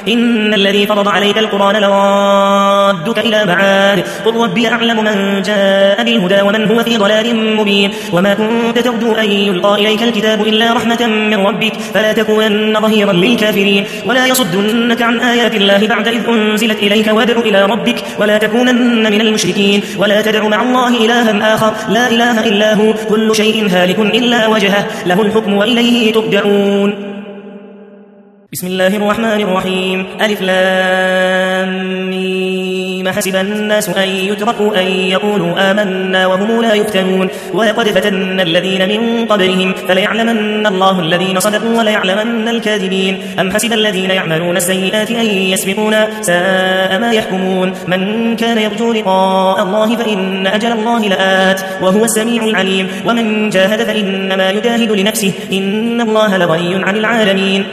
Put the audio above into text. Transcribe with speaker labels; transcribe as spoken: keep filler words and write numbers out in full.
Speaker 1: إن الذي فرض عليك القرآن لرادك إلى معاد قل ربي أعلم من جاء بالهدى ومن هو في ضلال مبين وما كنت ترجو أن يلقى إليك الكتاب إلا رحمة من ربك فلا تكونن ظهيرا للكافرين ولا يصدنك عن آيات الله بعد إذ أنزلت إليك وادع إلى ربك ولا تكونن من المشركين ولا تدع مع الله إلها آخر لا إله إلا هو كل شيء هالك إلا وجهه له الحكم وإليه ترجعون. بسم الله الرحمن الرحيم ألف لام ميم حسب الناس أن يتركوا أن يقولوا آمنا وهم لا يفتنون ولقد فتنا الذين من قبلهم فليعلمن الله الذين صدقوا وليعلمن الكاذبين أم حسب الذين يعملون السيئات أن يسبقونا ساء ما يحكمون من كان يرجو لقاء الله فإن أجل الله لآت وهو السميع العليم ومن جاهد فإنما يجاهد لنفسه إن الله لغني عن العالمين.